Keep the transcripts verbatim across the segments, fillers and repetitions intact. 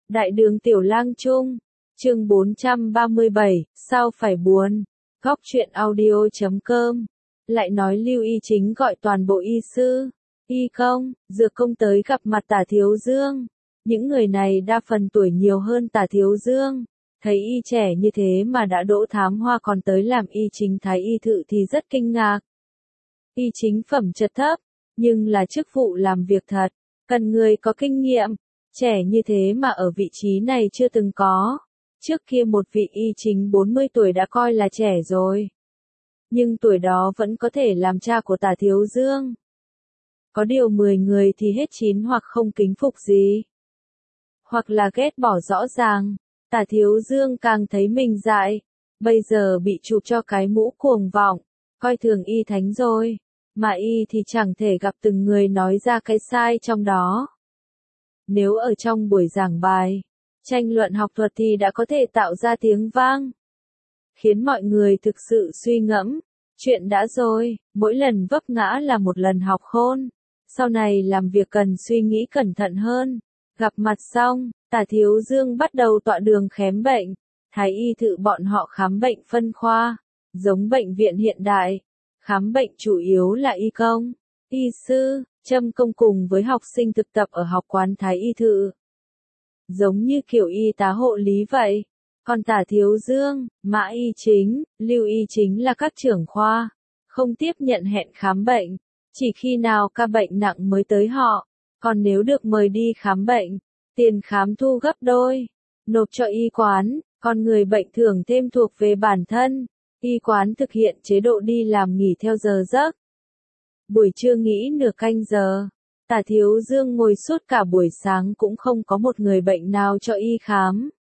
Đại đường Tiểu Lang Trung, chương bốn trăm ba mươi bảy, sao phải buồn, góc truyện audio chấm com, lại nói Lưu Y Chính gọi toàn bộ y sư, y công, dược công tới gặp mặt Tả Thiếu Dương. Những người này đa phần tuổi nhiều hơn Tả Thiếu Dương, thấy y trẻ như thế mà đã đỗ thám hoa còn tới làm y chính thái y thự thì rất kinh ngạc. Y chính phẩm chất thấp, nhưng là chức vụ làm việc thật, cần người có kinh nghiệm, trẻ như thế mà ở vị trí này chưa từng có. Trước kia một vị y chính bốn mươi tuổi đã coi là trẻ rồi. Nhưng tuổi đó vẫn có thể làm cha của Tả Thiếu Dương. Có điều mười người thì hết chín hoặc không kính phục gì. Hoặc là ghét bỏ rõ ràng, Tả Thiếu Dương càng thấy mình dại. Bây giờ bị chụp cho cái mũ cuồng vọng, coi thường y thánh rồi. Mà y thì chẳng thể gặp từng người nói ra cái sai trong đó. Nếu ở trong buổi giảng bài, tranh luận học thuật thì đã có thể tạo ra tiếng vang, khiến mọi người thực sự suy ngẫm. Chuyện đã rồi, mỗi lần vấp ngã là một lần học khôn. Sau này làm việc cần suy nghĩ cẩn thận hơn. Gặp mặt xong, Tả Thiếu Dương bắt đầu tọa đường khám bệnh. Thái y thự bọn họ khám bệnh phân khoa, giống bệnh viện hiện đại. Khám bệnh chủ yếu là y công, y sư, châm công cùng với học sinh thực tập ở học quán Thái y thự. Giống như kiểu y tá hộ lý vậy. Còn Tả Thiếu Dương, Mã Y Chính, Lưu Y Chính là các trưởng khoa, không tiếp nhận hẹn khám bệnh, chỉ khi nào ca bệnh nặng mới tới họ. Còn nếu được mời đi khám bệnh, tiền khám thu gấp đôi, nộp cho y quán, còn người bệnh thưởng thêm thuộc về bản thân. Y quán thực hiện chế độ đi làm nghỉ theo giờ giấc. Buổi trưa nghỉ nửa canh giờ, Tả Thiếu Dương ngồi suốt cả buổi sáng cũng không có một người bệnh nào cho y khám.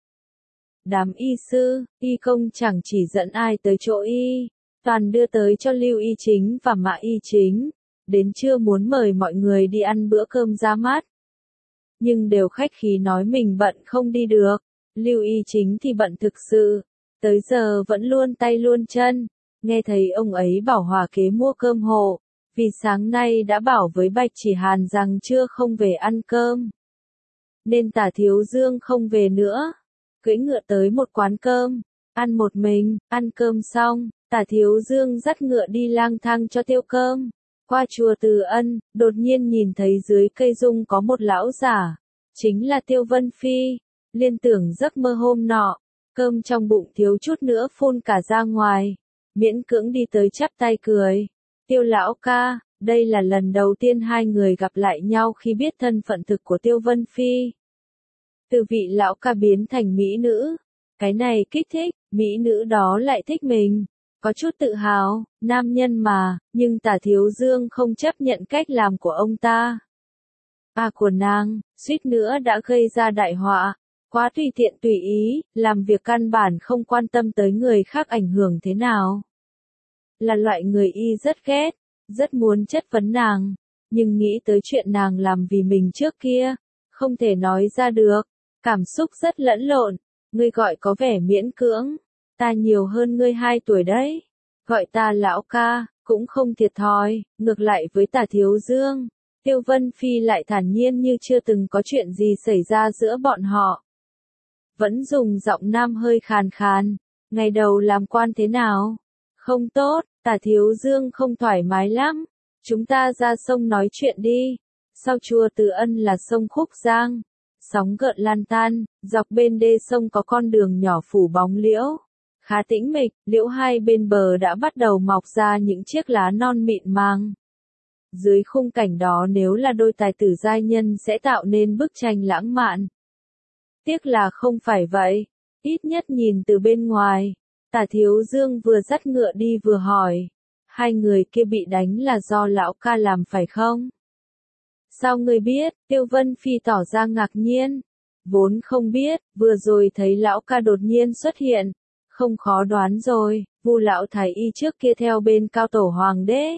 Đám y sư, y công chẳng chỉ dẫn ai tới chỗ y, toàn đưa tới cho Lưu Y Chính và Mã Y Chính. Đến trưa muốn mời mọi người đi ăn bữa cơm ra mắt. Nhưng đều khách khí nói mình bận không đi được. Lưu Y Chính thì bận thực sự. Tới giờ vẫn luôn tay luôn chân. Nghe thấy ông ấy bảo Hòa kế mua cơm hộ. Vì sáng nay đã bảo với Bạch Chỉ Hàn rằng trưa không về ăn cơm. Nên Tả Thiếu Dương không về nữa. Cưỡi ngựa tới một quán cơm. Ăn một mình, ăn cơm xong, Tả Thiếu Dương dắt ngựa đi lang thang cho tiêu cơm. Qua chùa Từ Ân, đột nhiên nhìn thấy dưới cây dung có một lão giả. Chính là Tiêu Vân Phi. Liên tưởng giấc mơ hôm nọ. Cơm trong bụng thiếu chút nữa phun cả ra ngoài. Miễn cưỡng đi tới chắp tay cười. Tiêu lão ca, đây là lần đầu tiên hai người gặp lại nhau khi biết thân phận thực của Tiêu Vân Phi. Từ vị lão ca biến thành mỹ nữ. Cái này kích thích, mỹ nữ đó lại thích mình. Có chút tự hào, nam nhân mà, nhưng Tả Thiếu Dương không chấp nhận cách làm của ông ta. À của nàng, suýt nữa đã gây ra đại họa. Quá tùy tiện tùy ý, làm việc căn bản không quan tâm tới người khác ảnh hưởng thế nào. Là loại người y rất ghét, rất muốn chất vấn nàng, nhưng nghĩ tới chuyện nàng làm vì mình trước kia, không thể nói ra được, cảm xúc rất lẫn lộn, ngươi gọi có vẻ miễn cưỡng, ta nhiều hơn ngươi hai tuổi đấy, gọi ta lão ca, cũng không thiệt thòi, ngược lại với Tả Thiếu Dương, Tiêu Vân Phi lại thản nhiên như chưa từng có chuyện gì xảy ra giữa bọn họ. Vẫn dùng giọng nam hơi khàn khàn, ngày đầu làm quan thế nào? Không tốt, Tả Thiếu Dương không thoải mái lắm, chúng ta ra sông nói chuyện đi. Sau chùa Từ Ân là sông Khúc Giang, sóng gợn lan tan, dọc bên đê sông có con đường nhỏ phủ bóng liễu. Khá tĩnh mịch, liễu hai bên bờ đã bắt đầu mọc ra những chiếc lá non mịn màng. Dưới khung cảnh đó nếu là đôi tài tử giai nhân sẽ tạo nên bức tranh lãng mạn. Tiếc là không phải vậy, ít nhất nhìn từ bên ngoài. Tả Thiếu Dương vừa dắt ngựa đi vừa hỏi, hai người kia bị đánh là do lão ca làm phải không? Sao ngươi biết? Tiêu Vân Phi tỏ ra ngạc nhiên. Vốn không biết, vừa rồi thấy lão ca đột nhiên xuất hiện. Không khó đoán rồi, Vu lão thái y trước kia theo bên cao tổ hoàng đế.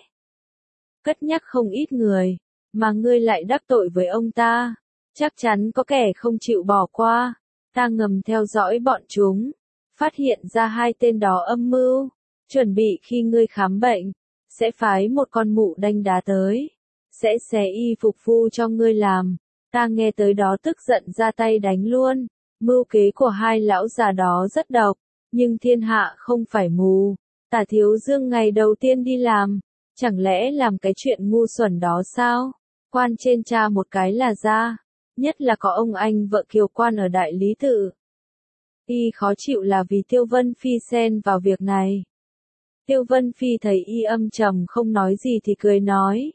Cất nhắc không ít người, mà ngươi lại đắc tội với ông ta. Chắc chắn có kẻ không chịu bỏ qua. Ta ngầm theo dõi bọn chúng. Phát hiện ra hai tên đó âm mưu. Chuẩn bị khi ngươi khám bệnh. Sẽ phái một con mụ đanh đá tới. Sẽ xé y phục phu cho ngươi làm. Ta nghe tới đó tức giận ra tay đánh luôn. Mưu kế của hai lão già đó rất độc, nhưng thiên hạ không phải mù. Tả Thiếu Dương ngày đầu tiên đi làm, chẳng lẽ làm cái chuyện ngu xuẩn đó sao? Quan trên cha một cái là ra, nhất là có ông anh vợ Kiều Quan ở Đại Lý Tự. Y khó chịu là vì Tiêu Vân Phi xen vào việc này. Tiêu Vân Phi thấy y âm trầm không nói gì thì cười nói.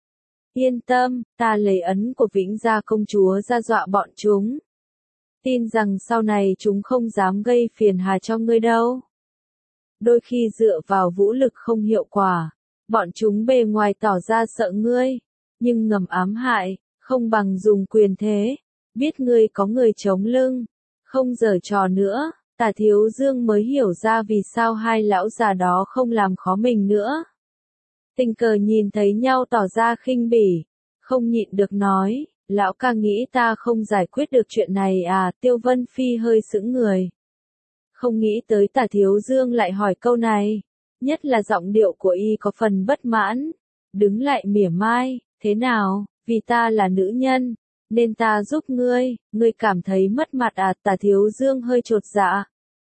Yên tâm, ta lấy ấn của Vĩnh Gia công chúa ra dọa bọn chúng. Tin rằng sau này chúng không dám gây phiền hà cho ngươi đâu. Đôi khi dựa vào vũ lực không hiệu quả, bọn chúng bề ngoài tỏ ra sợ ngươi, nhưng ngầm ám hại, không bằng dùng quyền thế, biết ngươi có người chống lưng, không giở trò nữa. Tả Thiếu Dương mới hiểu ra vì sao hai lão già đó không làm khó mình nữa. Tình cờ nhìn thấy nhau tỏ ra khinh bỉ, không nhịn được nói, lão ca nghĩ ta không giải quyết được chuyện này à? Tiêu Vân Phi hơi sững người. Không nghĩ tới Tả Thiếu Dương lại hỏi câu này, nhất là giọng điệu của y có phần bất mãn, đứng lại mỉa mai, thế nào, vì ta là nữ nhân, nên ta giúp ngươi, ngươi cảm thấy mất mặt à? Tả Thiếu Dương hơi chột dạ.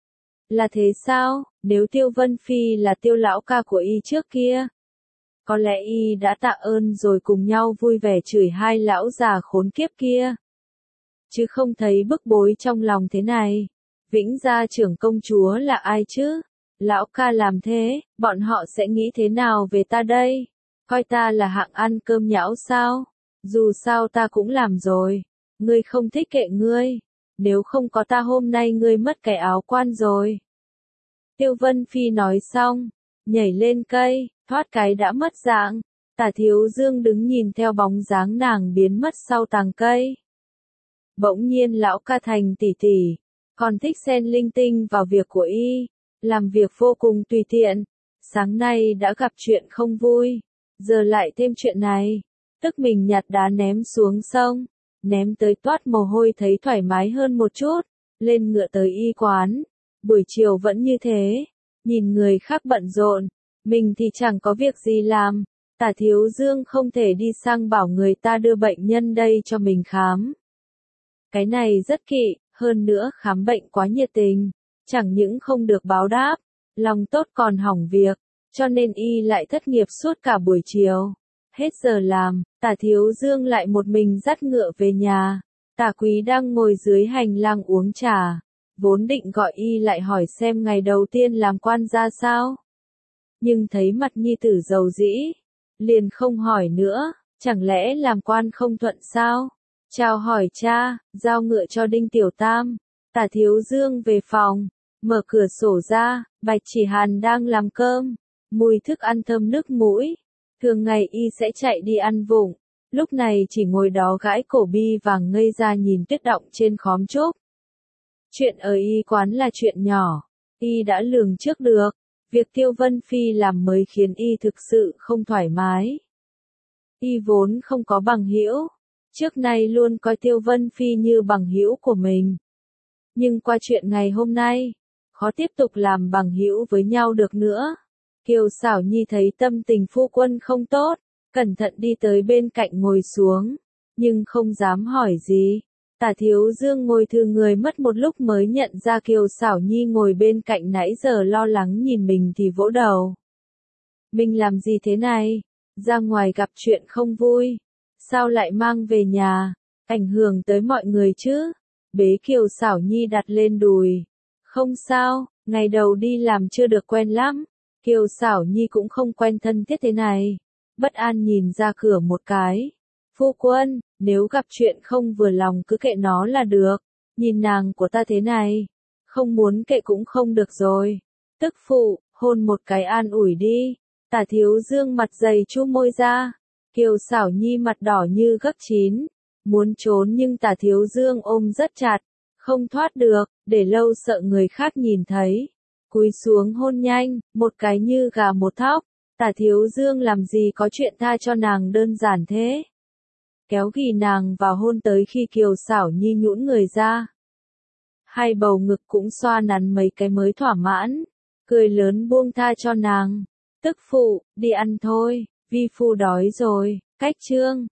Là thế sao, nếu Tiêu Vân Phi là Tiêu lão ca của y trước kia, có lẽ y đã tạ ơn rồi cùng nhau vui vẻ chửi hai lão già khốn kiếp kia. Chứ không thấy bức bối trong lòng thế này. Vĩnh Gia trưởng công chúa là ai chứ? Lão ca làm thế, bọn họ sẽ nghĩ thế nào về ta đây? Coi ta là hạng ăn cơm nhão sao? Dù sao ta cũng làm rồi. Ngươi không thích kệ ngươi. Nếu không có ta hôm nay ngươi mất cái áo quan rồi. Tiêu Vân Phi nói xong, nhảy lên cây, thoát cái đã mất dạng. Tả Thiếu Dương đứng nhìn theo bóng dáng nàng biến mất sau tàng cây. Bỗng nhiên lão ca thành tỷ tỷ, còn thích xen linh tinh vào việc của y, làm việc vô cùng tùy tiện. Sáng nay đã gặp chuyện không vui, giờ lại thêm chuyện này, tức mình nhặt đá ném xuống sông, ném tới toát mồ hôi thấy thoải mái hơn một chút, lên ngựa tới y quán, buổi chiều vẫn như thế, nhìn người khác bận rộn, mình thì chẳng có việc gì làm. Tả Thiếu Dương không thể đi sang bảo người ta đưa bệnh nhân đây cho mình khám. Cái này rất kỵ, hơn nữa khám bệnh quá nhiệt tình, chẳng những không được báo đáp, lòng tốt còn hỏng việc, cho nên y lại thất nghiệp suốt cả buổi chiều. Hết giờ làm, Tả Thiếu Dương lại một mình dắt ngựa về nhà. Tả Quý đang ngồi dưới hành lang uống trà, vốn định gọi y lại hỏi xem ngày đầu tiên làm quan ra sao. Nhưng thấy mặt nhi tử dầu dĩ, liền không hỏi nữa, chẳng lẽ làm quan không thuận sao? Chào hỏi cha, giao ngựa cho Đinh Tiểu Tam. Tả Thiếu Dương về phòng, mở cửa sổ ra, Bạch Chỉ Hàn đang làm cơm, mùi thức ăn thơm nước mũi. Thường ngày y sẽ chạy đi ăn vụng, lúc này chỉ ngồi đó gãi cổ bi vàng ngây ra nhìn tuyết động trên khóm trúc. Chuyện ở y quán là chuyện nhỏ, y đã lường trước được, việc Tiêu Vân Phi làm mới khiến y thực sự không thoải mái. Y vốn không có bằng hữu, trước nay luôn coi Tiêu Vân Phi như bằng hữu của mình. Nhưng qua chuyện ngày hôm nay, khó tiếp tục làm bằng hữu với nhau được nữa. Kiều Xảo Nhi thấy tâm tình phu quân không tốt, cẩn thận đi tới bên cạnh ngồi xuống, nhưng không dám hỏi gì. Tả Thiếu Dương ngồi thư người mất một lúc mới nhận ra Kiều Xảo Nhi ngồi bên cạnh nãy giờ lo lắng nhìn mình thì vỗ đầu. Mình làm gì thế này? Ra ngoài gặp chuyện không vui, sao lại mang về nhà, ảnh hưởng tới mọi người chứ? Bế Kiều Xảo Nhi đặt lên đùi. Không sao, ngày đầu đi làm chưa được quen lắm. Kiều Xảo Nhi cũng không quen thân thiết thế này. Bất an nhìn ra cửa một cái. Phu quân, nếu gặp chuyện không vừa lòng cứ kệ nó là được. Nhìn nàng của ta thế này, không muốn kệ cũng không được rồi. Tức phụ, hôn một cái an ủi đi. Tả Thiếu Dương mặt dày chu môi ra. Kiều Xảo Nhi mặt đỏ như gấc chín, muốn trốn nhưng Tả Thiếu Dương ôm rất chặt, không thoát được, để lâu sợ người khác nhìn thấy. Cúi xuống hôn nhanh, một cái như gà một thóc. Tả Thiếu Dương làm gì có chuyện tha cho nàng đơn giản thế. Kéo ghì nàng vào hôn tới khi Kiều Xảo Nhi nhũn người ra. Hai bầu ngực cũng xoa nắn mấy cái mới thỏa mãn, cười lớn buông tha cho nàng. Tức phụ, đi ăn thôi, vi phu đói rồi. Cách chương